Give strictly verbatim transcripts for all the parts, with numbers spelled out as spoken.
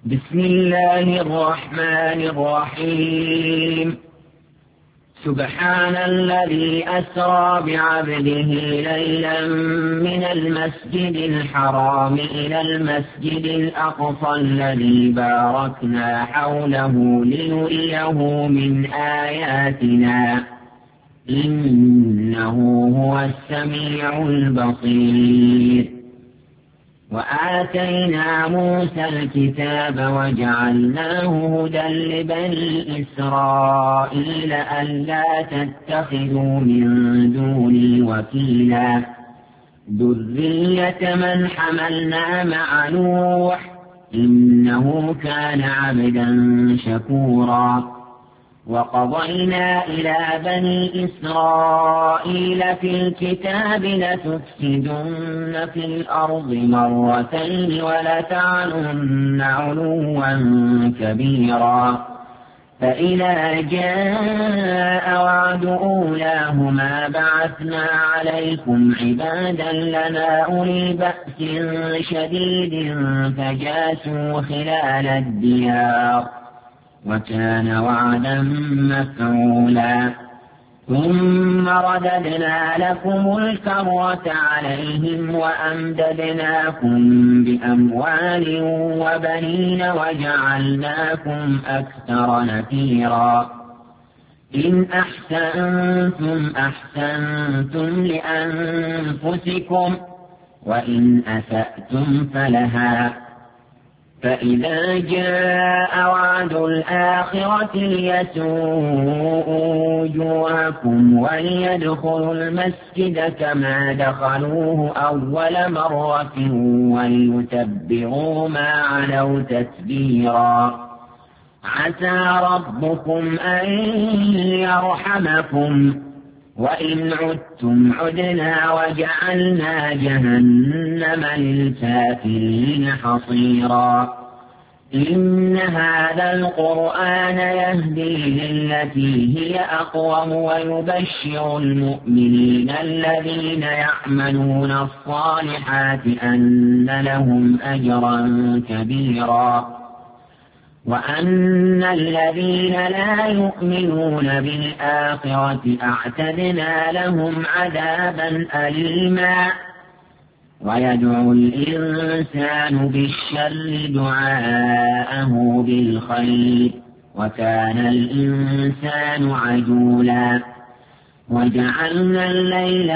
بسم الله الرحمن الرحيم. سبحان الذي أسرى بعبده ليلا من المسجد الحرام إلى المسجد الأقصى الذي باركنا حوله لنريه من آياتنا إنه هو السميع البصير. وآتينا موسى الكتاب وجعلناه هدى لبني إسرائيل ألا تتخذوا من دوني وكيلا ذرية من حملنا مع نوح إنه كان عبدا شكورا. وقضينا إلى بني إسرائيل في الكتاب لتفسدن في الأرض مرتين ولتعلن علوا كبيرا. فإذا جاء وعد أولاهما بعثنا عليكم عبادا لنا أولي بأس شديد فجاسوا خلال الديار وكان وعدا مفعولا. ثم رددنا لكم الكرة عليهم وأمددناكم بأموال وبنين وجعلناكم أكثر نفيرا. إن أحسنتم أحسنتم لأنفسكم وإن أسأتم فلها. فإذا جاء وعد الآخرة ليسوءوا وجوهكم وليدخلوا المسجد كما دخلوه أول مرة وليتبروا ما علوا تتبيرا. عسى ربكم أن يرحمكم وإن عدتم عدنا وجعلنا جهنم للكافرين حصيرا. إن هذا القرآن يهدي للتي هي أقوم ويبشر المؤمنين الذين يعملون الصالحات أن لهم أجرا كبيرا وأن الذين لا يؤمنون بالآخرة أعتدنا لهم عذابا أليما. ويدعو الإنسان بالشر دعاءه بالخير وكان الإنسان عجولا. وجعلنا الليل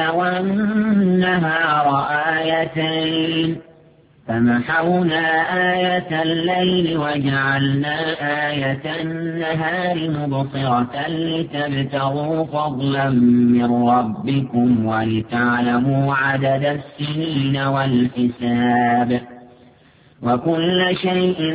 والنهار آيتين فمحونا آية الليل وجعلنا آية النهار مبصرة لتبتغوا فضلا من ربكم ولتعلموا عدد السنين والحساب وكل شيء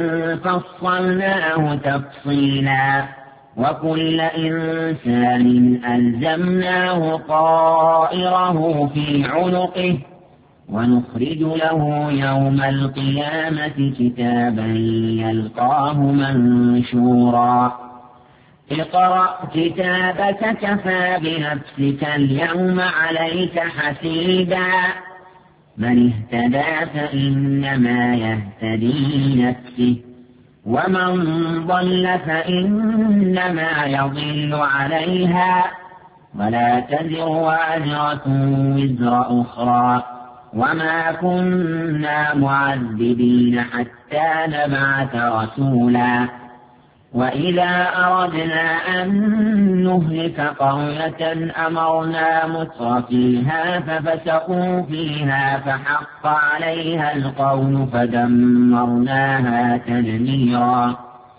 فصلناه تفصيلا. وكل إنسان ألزمناه طائره في عنقه ونخرج له يوم القيامة كتابا يلقاه منشورا. اقرأ كتابك كفى بنفسك اليوم عليك حسيبا. من اهتدى فإنما يهتدي لنفسه ومن ضل فإنما يضل عليها ولا تزر وازرة وزر أخرى وما كنا معذبين حتى نبعث رسولا. وإذا أردنا أن نهلك قرية أمرنا مترفيها ففسقوا فيها فحق عليها القول فدمرناها تدميرا.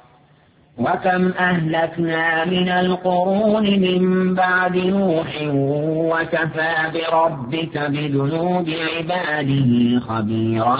وكم أهلكنا من القرون من بعد نوح وكفى بربك بذنوب عباده خبيرا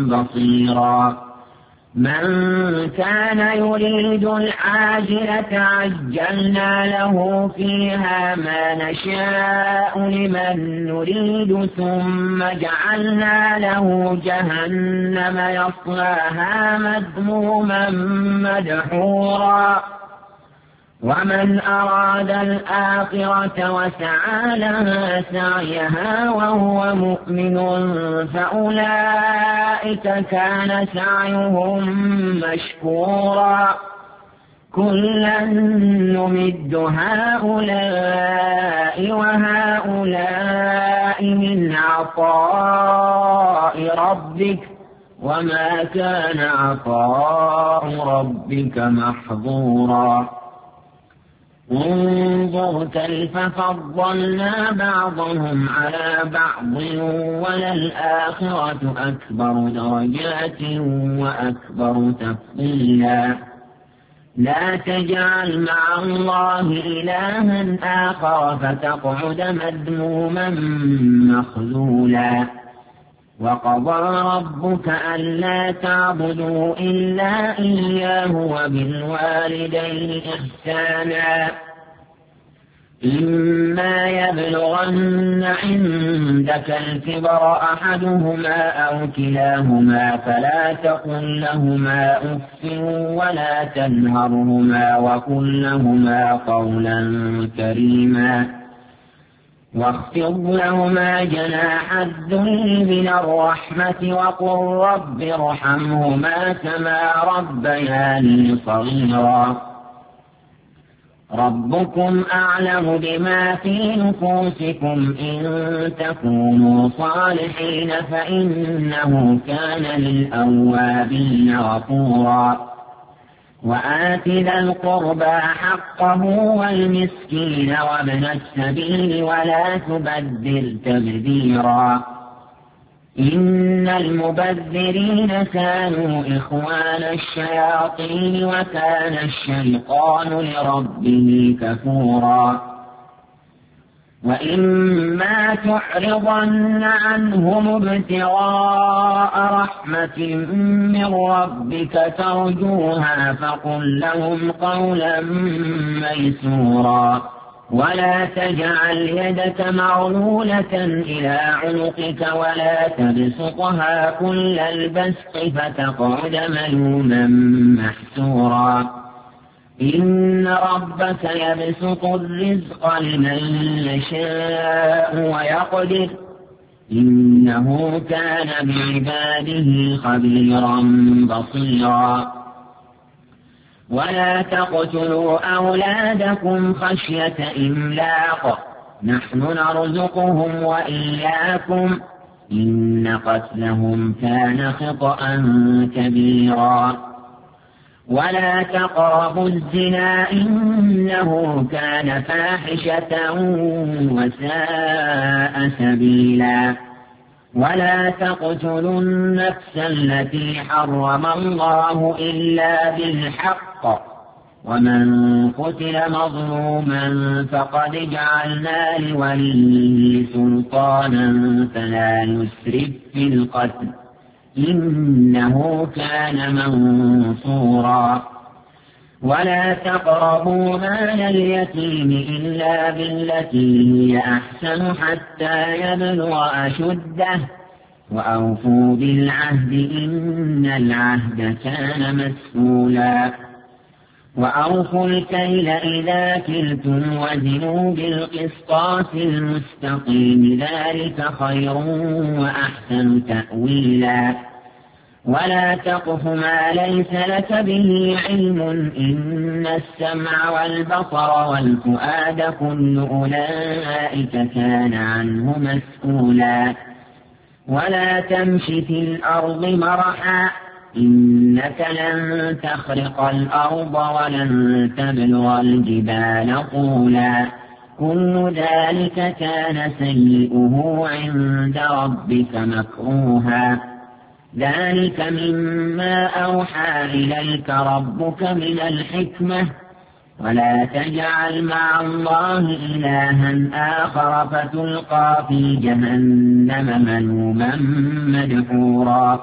بصيرا. من كان يريد العاجلة عجلنا له فيها ما نشاء لمن نريد ثم جعلنا له جهنم يصلاها مذموما مدحورا ومن أراد الآخرة وسعى لها سعيها وهو مؤمن فأولئك كان سعيهم مشكورا كلا نمد هؤلاء وهؤلاء من عطاء ربك وما كان عطاء ربك محظورا انظر كيف فضلنا بعضهم على بعض وللآخرة أكبر درجات وأكبر تفضيلا لا تجعل مع الله إلها آخر فتقعد مذموما مخذولا وقضى ربك ألا تعبدوا إلا إياه وبالوالدين إحسانا إما يبلغن عندك الكبر أحدهما أو كلاهما فلا تقل لهما أف ولا تنهرهما وقل لهما قولا كريما واخفض لهما جناح الذل من الرحمة وقل رب ارحمهما كما ربياني صغيرا ربكم أعلم بما في نفوسكم إن تكونوا صالحين فإنه كان للأوابين غفورا وآت ذا القربى حقه والمسكين وابن السبيل ولا تبذر تبذيرا إن المبذرين كانوا إخوان الشياطين وكان الشيطان لربه كفورا وإما تعرضن عنهم ابتغاء رحمة من ربك ترجوها فقل لهم قولا ميسورا ولا تجعل يدك مغلولة إلى عنقك ولا تبسطها كل البسط فتقعد ملوما محسورا إن ربك يبسط الرزق لمن يشاء ويقدر إنه كان بعباده خبيرا بصيرا ولا تقتلوا أولادكم خشية إملاق نحن نرزقهم وإياكم إن قتلهم كان خطأ كبيرا ولا تقربوا الزنا إنه كان فاحشة وساء سبيلا ولا تقتلوا النفس التي حرم الله إلا بالحق ومن قتل مظلوما فقد جعلنا لوليه سلطانا فلا يسرف في القتل إنه كان منصورا ولا تقربوا مال اليتيم إلا بالتي هي أحسن حتى يبلغ أشده وأوفوا بالعهد إن العهد كان مسؤولا وأوفوا الكيل إذا كلتم وزنوا بالقسطاس المستقيم ذلك خير وأحسن تأويلا ولا تقف ما ليس لك به علم إن السمع والبصر والفؤاد كل أولئك كان عنه مسؤولا ولا تمش في الأرض مرحا إنك لن تخرق الأرض ولن تبلغ الجبال طولا كل ذلك كان سيئه عند ربك مكروها ذلك مما أوحى إليك ربك من الحكمة ولا تجعل مع الله إلها آخر فتلقى في جهنم ملوما مدحورا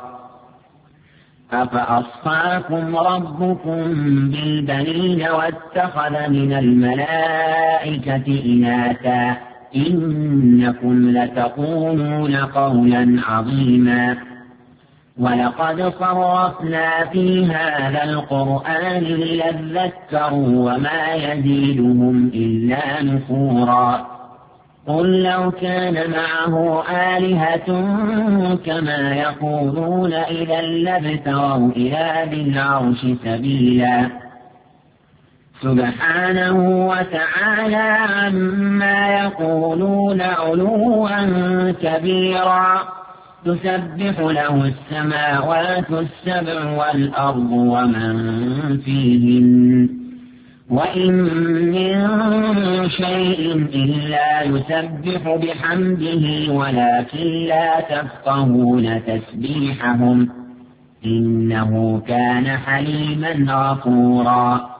أفأصفاكم ربكم بالبنين واتخذ من الملائكة إناثا إنكم لتقولون قولا عظيما ولقد صرفنا في هذا القرآن ليذكروا وما يزيدهم إلا نفورا قل لو كان معه آلهة كما يقولون إذا لابتغوا إلى ذي العرش سبيلا سبحانه وتعالى عما يقولون علوا كبيرا تسبح له السماوات السبع والأرض ومن فيهن وإن من شيء إلا يسبح بحمده ولكن لا تفقهون تسبيحهم إنه كان حليما غفورا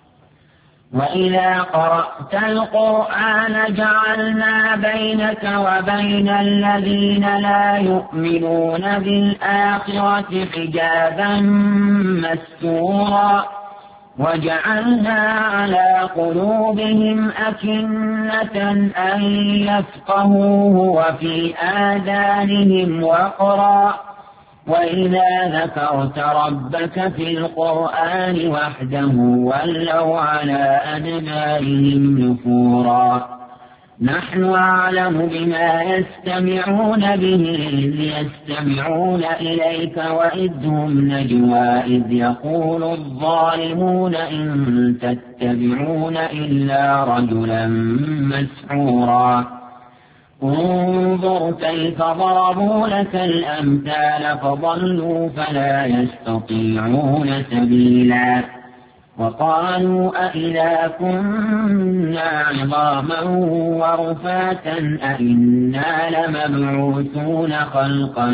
وإذا قرأت القرآن جعلنا بينك وبين الذين لا يؤمنون بالآخرة حجابا مستورا وجعلنا على قلوبهم أكنة أن يفقهوه وفي آذانهم وقرا وإذا ذكرت ربك في القرآن وحده ولوا على أدبارهم نفورا نحن أعلم بما يستمعون به إذ يستمعون إليك وإذ هم نجوى إذ يقول الظالمون إن تتبعون إلا رجلا مسحورا انظر كيف ضربوا لك الأمثال فضلوا فلا يستطيعون سبيلا وقالوا أإذا كنا عظاما ورفاتا أإنا لمبعوثون خلقا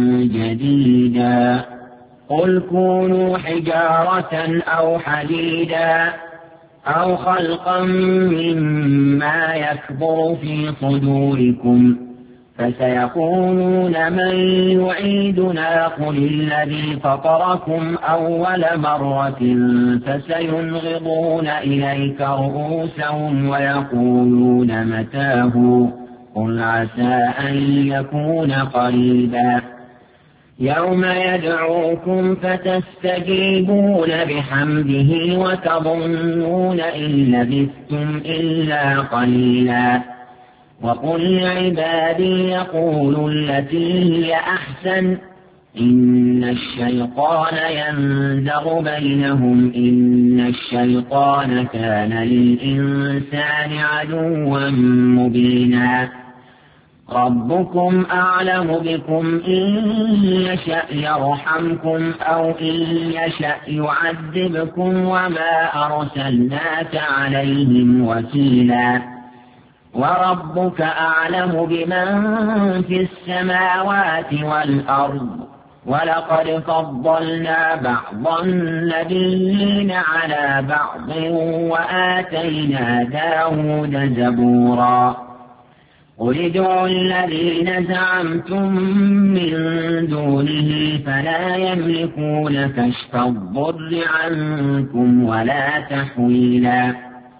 جديدا قل كونوا حجارة أو حديدا أو خلقا مما يكبر في صدوركم فسيقولون من يعيدنا قل الذي فطركم أول مرة فسينغضون إليك رؤوسهم ويقولون متاه قل عسى أن يكون قريبا يوم يدعوكم فتستجيبون بحمده وتظنون إن لبثتم إلا قليلا وقل لعبادي يقولوا التي هي أحسن إن الشيطان ينزغ بينهم إن الشيطان كان للإنسان عدوا مبينا ربكم أعلم بكم إن يشأ يرحمكم أو إن يشأ يعذبكم وما أرسلناك عليهم وكيلا وربك أعلم بمن في السماوات والأرض ولقد فضلنا بعض النبيين على بعض وآتينا داود زبورا قل ادعوا الذين زعمتم من دونه فلا يملكون كشف الضر عنكم ولا تحويلا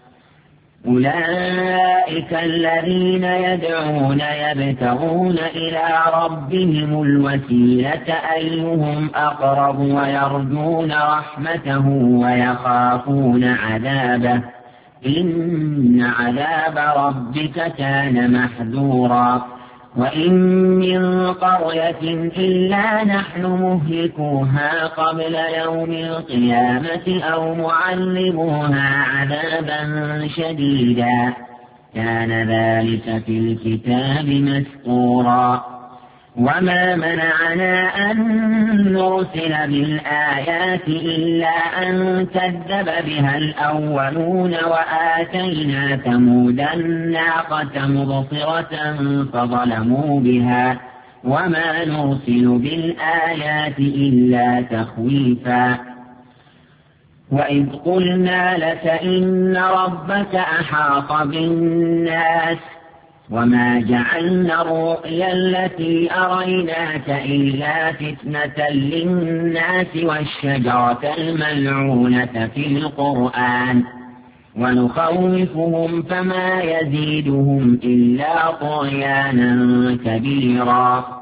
أولئك الذين يدعون يبتغون إلى ربهم الوسيلة أيهم أقرب ويرجون رحمته ويخافون عذابه إن عذاب ربك كان محذورا وإن من قرية إلا نحن مهلكوها قبل يوم القيامة أو معلموها عذابا شديدا كان ذلك في الكتاب مسطورا وما منعنا أن نرسل بالآيات إلا أن كذب بها الأولون وآتينا ثمود الناقة مبصرة فظلموا بها وما نرسل بالآيات إلا تخويفا وإذ قلنا لك إن ربك أحاط بالناس وما جعلنا الرؤيا التي أريناك إلا فتنة للناس والشجرة الملعونة في القرآن ونخوفهم فما يزيدهم إلا طغيانا كبيرا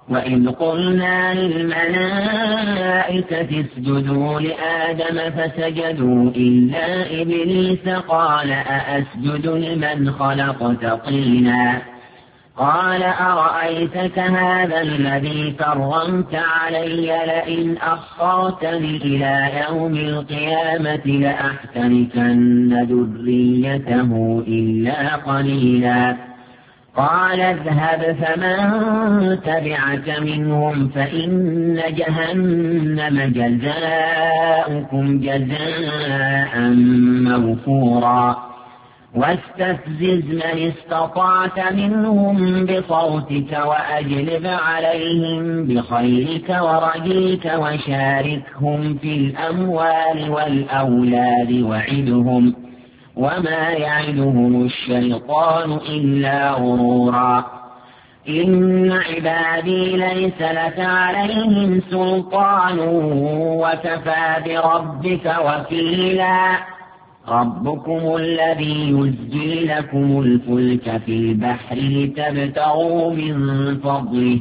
وإذ قلنا للملائكة اسجدوا لآدم فسجدوا إلا إبليس قال أأسجد لمن خلقت طينا قال أرأيتك هذا الذي كرمت علي لئن أخرتني إلى يوم القيامة لأحتركن ذريته إلا قليلا قال اذهب فمن تبعك منهم فإن جهنم جزاؤكم جزاء موفورا واستفزز من استطعت منهم بصوتك وأجلب عليهم بخيلك ورجلك وشاركهم في الأموال والأولاد وعدهم وما يعدهم الشيطان إلا غرورا إن عبادي ليس لك عليهم سلطان وكفى بربك وكيلا ربكم الذي يزجي لكم الفلك في البحر لتبتغوا من فضله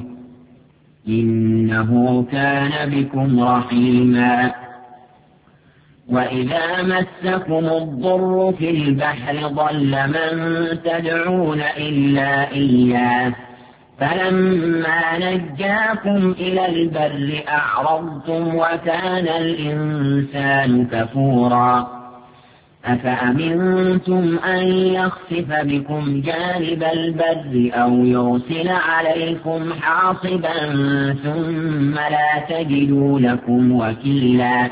إنه كان بكم رحيما وإذا مسكم الضر في البحر ضل من تدعون إلا إياه فلما نجاكم إلى البر أعرضتم وكان الإنسان كفورا أفأمنتم أن يخسف بكم جانب البر أو يرسل عليكم حاصبا ثم لا تجدوا لكم وكيلا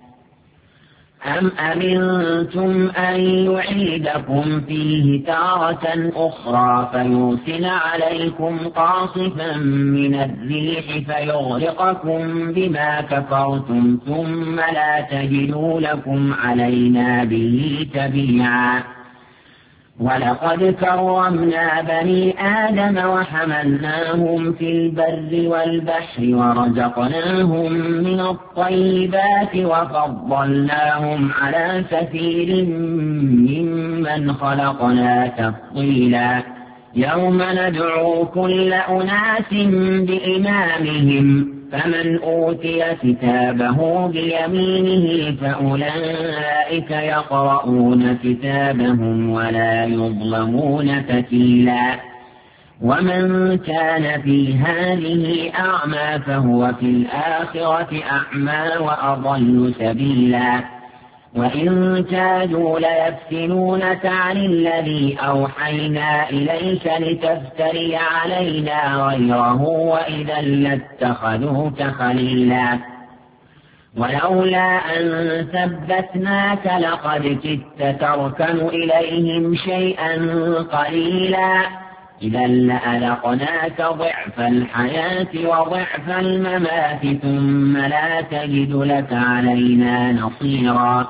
أم أمنتم أن يعيدكم فيه تارة أخرى فيرسل عليكم قاصفا من الريح فيغرقكم بما كفرتم ثم لا تجدوا لكم علينا به تبيعا ولقد كرمنا بني آدم وحملناهم في البر والبحر ورزقناهم من الطيبات وفضلناهم على كثير ممن خلقنا تفضيلا يوم ندعو كل أناس بإمامهم فمن أوتي كتابه بيمينه فأولئك يقرؤون كتابهم ولا يظلمون فتيلا ومن كان في هذه أعمى فهو في الآخرة أعمى وأضل سبيلا وإن كادوا ليفتنونك عن الذي أوحينا إليك لتفتري علينا غيره وإذا لاتخذوك خليلا ولولا أن ثبتناك لقد كدت تركن إليهم شيئا قليلا إذا لأذقناك ضعف الحياة وضعف الممات ثم لا تجد لك علينا نصيرا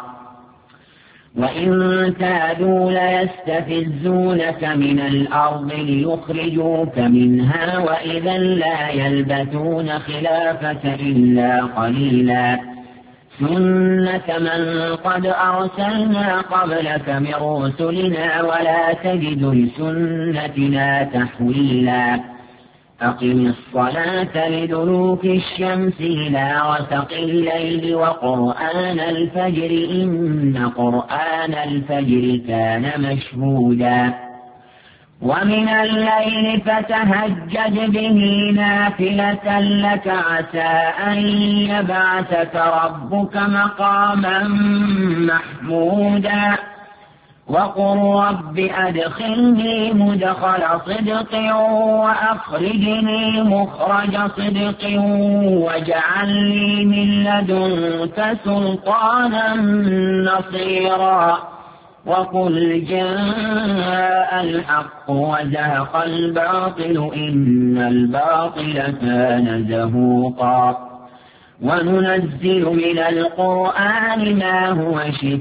وإن كادوا ليستفزونك من الأرض ليخرجوك منها وإذا لا يلبثون خلافك إلا قليلا سنة من قد أرسلنا قبلك من رسلنا ولا تجد لسنتنا تحويلا أقم الصلاة لدلوك الشمس إلى غسق الليل وقرآن الفجر إن قرآن الفجر كان مشهودا ومن الليل فتهجد به نافلة لك عسى أن يبعثك ربك مقاما محمودا وقل رب أدخلني مدخل صدق وأخرجني مخرج صدق واجعل لي من لدنك سلطانا نصيرا وقل جاء الحق وزهق الباطل إن الباطل كان زهوقا وننزل من القرآن ما هو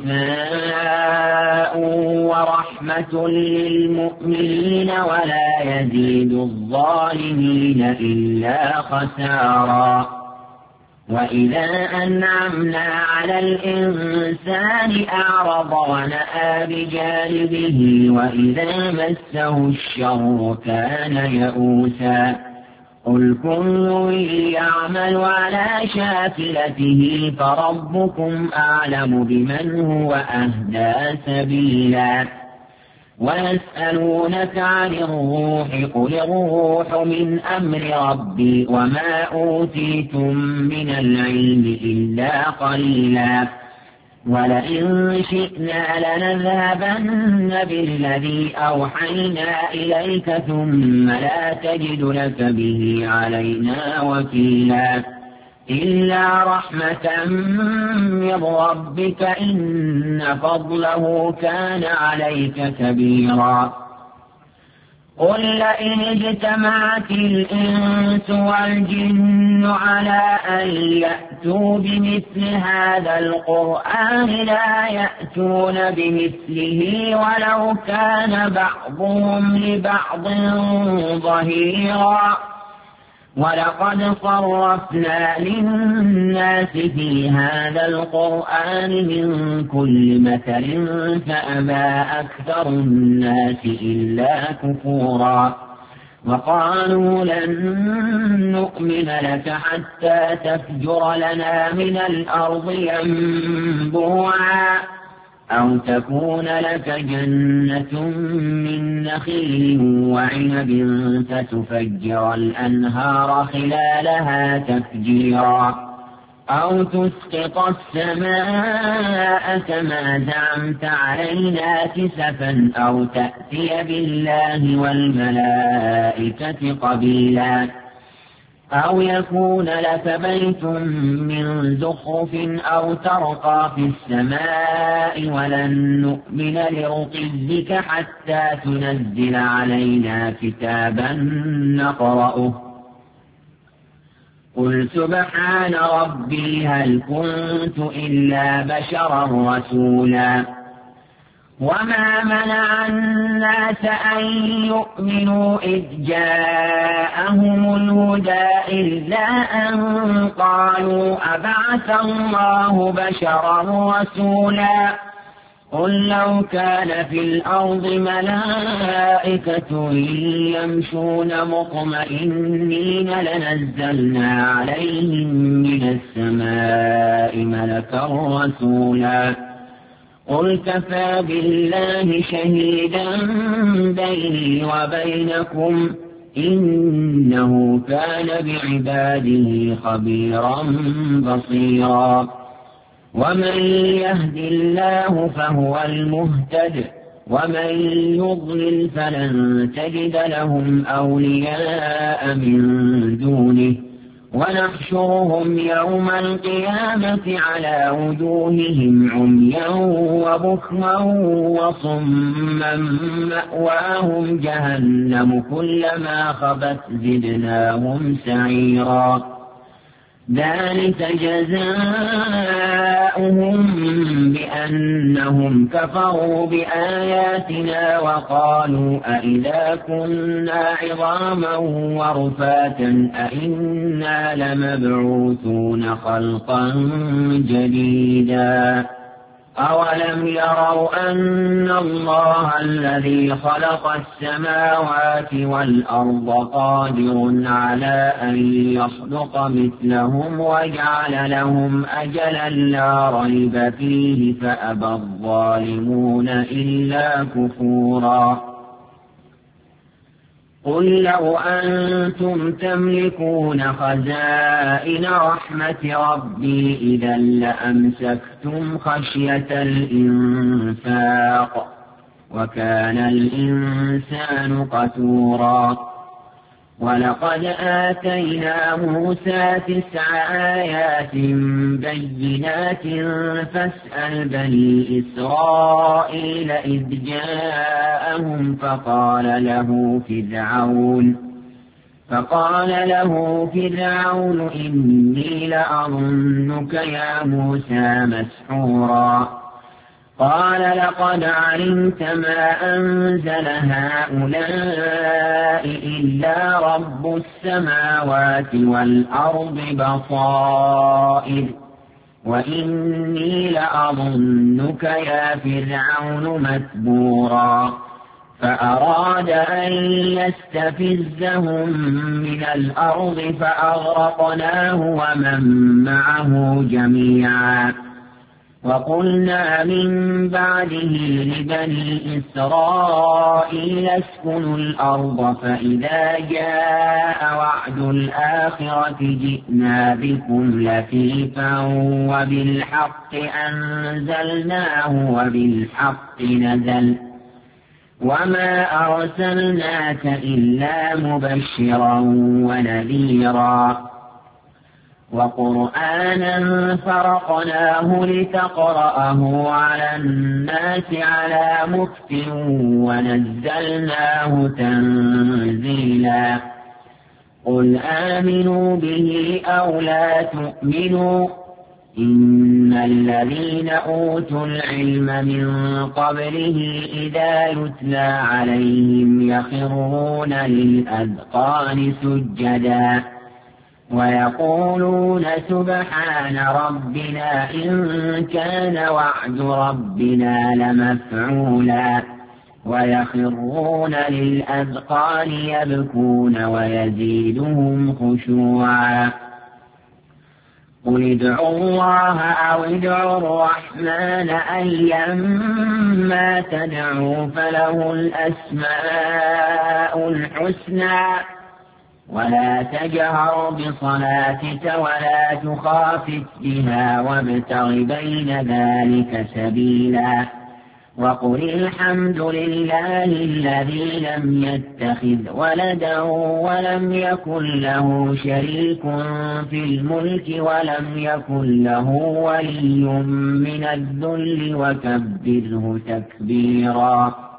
شفاء ورحمة للمؤمنين ولا يزيد الظالمين إلا خسارا وإذا أنعمنا على الإنسان أعرض ونأى بجانبه وإذا مسه الشر كان يئوسا قل كل يعمل على شاكلته فربكم أعلم بمن هو أهدى سبيلا ويسألونك عن الروح قل الروح من أمر ربي وما أوتيتم من العلم إلا قليلا ولئن شئنا لنذهبن بالذي أوحينا إليك ثم لا تجد لك به علينا وكيلا إلا رحمة من ربك إن فضله كان عليك كبيرا قل لئن اجتمعت الإنس والجن على أن يأتوا بمثل هذا القرآن لا يأتون بمثله ولو كان بعضهم لبعض ظهيرا ولقد صرفنا للناس في هذا القرآن من كل مثل فأبى أكثر الناس إلا كفورا وقالوا لن نؤمن لك حتى تفجر لنا من الأرض ينبوعا أو تكون لك جنة من نخيل وعنب فتفجر الأنهار خلالها تفجيرا أو تسقط السماء كما زعمت علينا كسفا أو تأتي بالله والملائكة قبيلا أو يكون لك بيت من زخرف أو ترقى في السماء ولن نؤمن لرقيك حتى تنزل علينا كتابا نقرأه قل سبحان ربي هل كنت إلا بشرا رسولا وما منع الناس أن يؤمنوا إذ جاءهم الهدى إلا أن قالوا أبعث الله بشرا رسولا قل لو كان في الأرض ملائكة يمشون مطمئنين لنزلنا عليهم من السماء ملكا رسولا قل كفى بالله شهيدا بيني وبينكم إنه كان بعباده خبيرا بصيرا ومن يهد الله فهو المهتد ومن يضلل فلن تجد لهم أولياء من دونه ونحشرهم يوم القيامة على وجوههم عميا وبكما وصما مأواهم جهنم كلما خبت زدناهم سعيرا ذلك جزاؤهم بأنهم كفروا بآياتنا وقالوا أئذا كنا عظاما ورفاتا أئنا لمبعوثون خلقا جديدا أولم يروا أن الله الذي خلق السماوات والأرض قادر على أن يخلق مثلهم وجعل لهم أجلا لا ريب فيه فأبى الظالمون إلا كفورا قل لو أنتم تملكون خزائن رحمة ربي إذا لأمسكتم خشية الإنفاق وكان الإنسان قتورا ولقد آتينا موسى تسع آيات بينات فاسأل بني إسرائيل إذ جاءهم فقال له فرعون فقال له فرعون إني لأظنك يا موسى مسحورا قال لقد علمت ما أنزل هؤلاء إلا رب السماوات والأرض بصائر وإني لأظنك يا فرعون مثبورا فأراد أن يستفزهم من الأرض فأغرقناه ومن معه جميعا. وقلنا من بعده لبني إسرائيل اسكنوا الأرض فإذا جاء وعد الآخرة جئنا بكم لفيفا وبالحق أنزلناه وبالحق نزل وما أرسلناك إلا مبشرا ونذيرا. وقرآنا فرقناه لتقرأه على الناس على مكث ونزلناه تنزيلا. قل آمنوا به أو لا تؤمنوا إن الذين أوتوا العلم من قبله إذا يتلى عليهم يخرون للأذقان سجدا ويقولون سبحان ربنا إن كان وعد ربنا لمفعولا ويخرون للأذقان يبكون ويزيدهم خشوعا. قل ادعوا الله أو ادعوا الرحمن أيما تدعوا فله الأسماء الحسنى ولا تجهر بصلاتك ولا تخافت بها وابتغ بين ذلك سبيلا. وقل الحمد لله الذي لم يتخذ ولدا ولم يكن له شريك في الملك ولم يكن له ولي من الذل وكبره تكبيرا.